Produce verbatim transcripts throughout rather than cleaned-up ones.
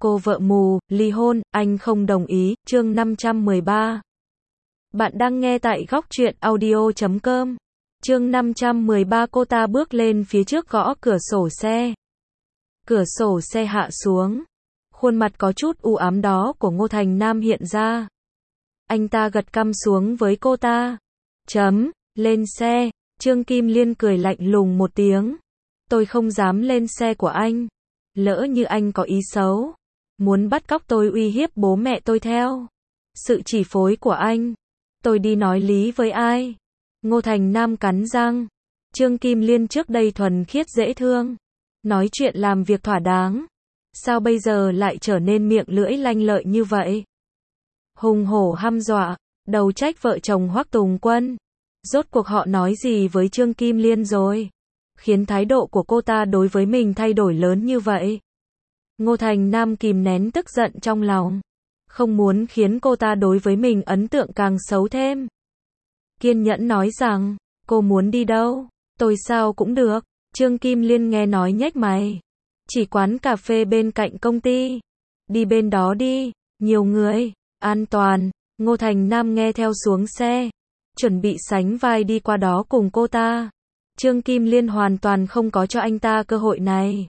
Cô vợ mù, ly hôn, anh không đồng ý, chương năm trăm mười ba. Bạn đang nghe tại góc truyện audio chấm com. Chương năm trăm mười ba. Cô ta bước lên phía trước gõ cửa sổ xe. Cửa sổ xe hạ xuống. Khuôn mặt có chút u ám đó của Ngô Thành Nam hiện ra. Anh ta gật cằm xuống với cô ta. Chấm, lên xe. Trương Kim Liên cười lạnh lùng một tiếng. Tôi không dám lên xe của anh. Lỡ như anh có ý xấu, muốn bắt cóc tôi uy hiếp bố mẹ tôi theo sự chỉ phối của anh, tôi đi nói lý với ai? Ngô Thành Nam cắn răng. Trương Kim Liên trước đây thuần khiết dễ thương, nói chuyện làm việc thỏa đáng. Sao bây giờ lại trở nên miệng lưỡi lanh lợi như vậy? Hùng hổ hăm dọa, đầu trách vợ chồng Hoắc Tùng Quân. Rốt cuộc họ nói gì với Trương Kim Liên rồi? Khiến thái độ của cô ta đối với mình thay đổi lớn như vậy. Ngô Thành Nam kìm nén tức giận trong lòng. Không muốn khiến cô ta đối với mình ấn tượng càng xấu thêm. Kiên nhẫn nói rằng, cô muốn đi đâu? Tôi sao cũng được. Trương Kim Liên nghe nói nhếch mày. Chỉ quán cà phê bên cạnh công ty. Đi bên đó đi, nhiều người, an toàn. Ngô Thành Nam nghe theo xuống xe. Chuẩn bị sánh vai đi qua đó cùng cô ta. Trương Kim Liên hoàn toàn không có cho anh ta cơ hội này.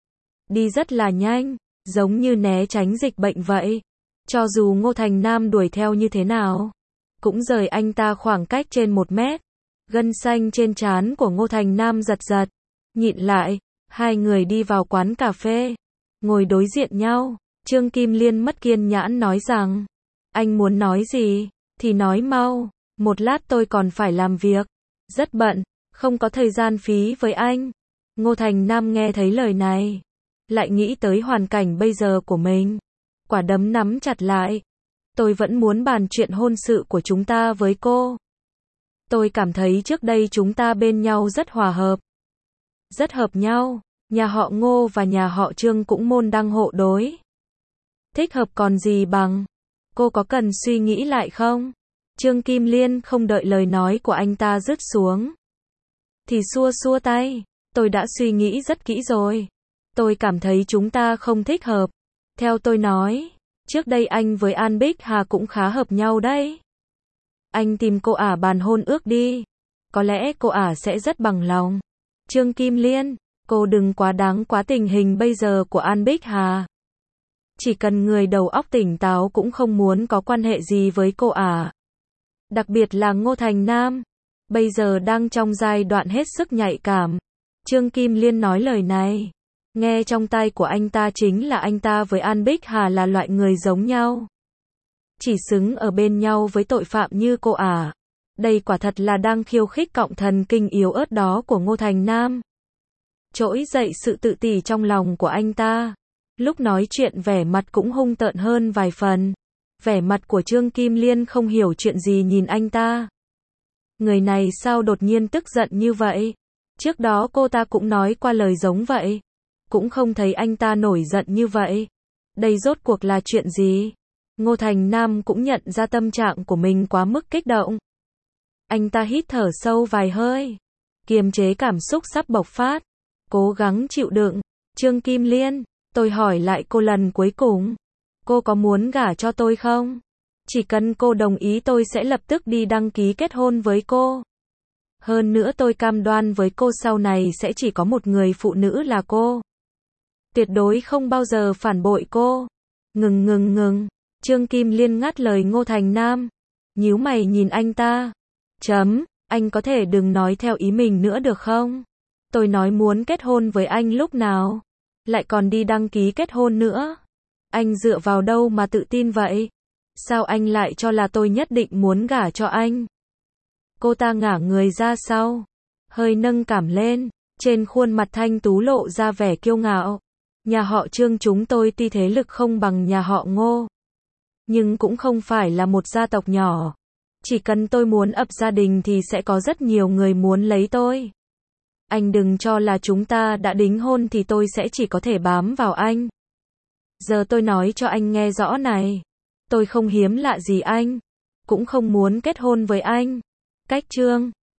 Đi rất là nhanh, giống như né tránh dịch bệnh vậy. Cho dù Ngô Thành Nam đuổi theo như thế nào, cũng rời anh ta khoảng cách trên một mét. Gân xanh trên trán của Ngô Thành Nam giật giật. Nhịn lại, hai người đi vào quán cà phê. Ngồi đối diện nhau, Trương Kim Liên mất kiên nhẫn nói rằng, anh muốn nói gì, thì nói mau, một lát tôi còn phải làm việc. Rất bận. Không có thời gian phí với anh. Ngô Thành Nam nghe thấy lời này, lại nghĩ tới hoàn cảnh bây giờ của mình. Quả đấm nắm chặt lại. Tôi vẫn muốn bàn chuyện hôn sự của chúng ta với cô. Tôi cảm thấy trước đây chúng ta bên nhau rất hòa hợp. Rất hợp nhau. Nhà họ Ngô và nhà họ Trương cũng môn đăng hộ đối. Thích hợp còn gì bằng. Cô có cần suy nghĩ lại không? Trương Kim Liên không đợi lời nói của anh ta dứt xuống. Thì xua xua tay. Tôi đã suy nghĩ rất kỹ rồi. Tôi cảm thấy chúng ta không thích hợp. Theo tôi nói, trước đây anh với An Bích Hà cũng khá hợp nhau đấy. Anh tìm cô ả bàn hôn ước đi. Có lẽ cô ả sẽ rất bằng lòng. Trương Kim Liên, cô đừng quá đáng quá tình hình bây giờ của An Bích Hà. Chỉ cần người đầu óc tỉnh táo cũng không muốn có quan hệ gì với cô ả. Đặc biệt là Ngô Thành Nam. Bây giờ đang trong giai đoạn hết sức nhạy cảm. Trương Kim Liên nói lời này. Nghe trong tai của anh ta chính là anh ta với An Bích Hà là loại người giống nhau. Chỉ xứng ở bên nhau với tội phạm như cô ả. Đây quả thật là đang khiêu khích cọng thần kinh yếu ớt đó của Ngô Thành Nam. Trỗi dậy sự tự tỷ trong lòng của anh ta. Lúc nói chuyện vẻ mặt cũng hung tợn hơn vài phần. Vẻ mặt của Trương Kim Liên không hiểu chuyện gì nhìn anh ta. Người này sao đột nhiên tức giận như vậy? Trước đó cô ta cũng nói qua lời giống vậy. Cũng không thấy anh ta nổi giận như vậy. Đây rốt cuộc là chuyện gì? Ngô Thành Nam cũng nhận ra tâm trạng của mình quá mức kích động. Anh ta hít thở sâu vài hơi. Kiềm chế cảm xúc sắp bộc phát. Cố gắng chịu đựng. Trương Kim Liên, tôi hỏi lại cô lần cuối cùng. Cô có muốn gả cho tôi không? Chỉ cần cô đồng ý tôi sẽ lập tức đi đăng ký kết hôn với cô. Hơn nữa tôi cam đoan với cô sau này sẽ chỉ có một người phụ nữ là cô. Tuyệt đối không bao giờ phản bội cô. Ngừng ngừng ngừng. Trương Kim Liên ngắt lời Ngô Thành Nam. Nhíu mày nhìn anh ta. Chấm, anh có thể đừng nói theo ý mình nữa được không? Tôi nói muốn kết hôn với anh lúc nào? Lại còn đi đăng ký kết hôn nữa. Anh dựa vào đâu mà tự tin vậy? Sao anh lại cho là tôi nhất định muốn gả cho anh? Cô ta ngả người ra sau, hơi nâng cảm lên, trên khuôn mặt thanh tú lộ ra vẻ kiêu ngạo. Nhà họ Trương chúng tôi tuy thế lực không bằng nhà họ Ngô, nhưng cũng không phải là một gia tộc nhỏ. Chỉ cần tôi muốn ập gia đình thì sẽ có rất nhiều người muốn lấy tôi. Anh đừng cho là chúng ta đã đính hôn thì tôi sẽ chỉ có thể bám vào anh. Giờ tôi nói cho anh nghe rõ này. Tôi không hiếm lạ gì anh. Cũng không muốn kết hôn với anh. Cách Trương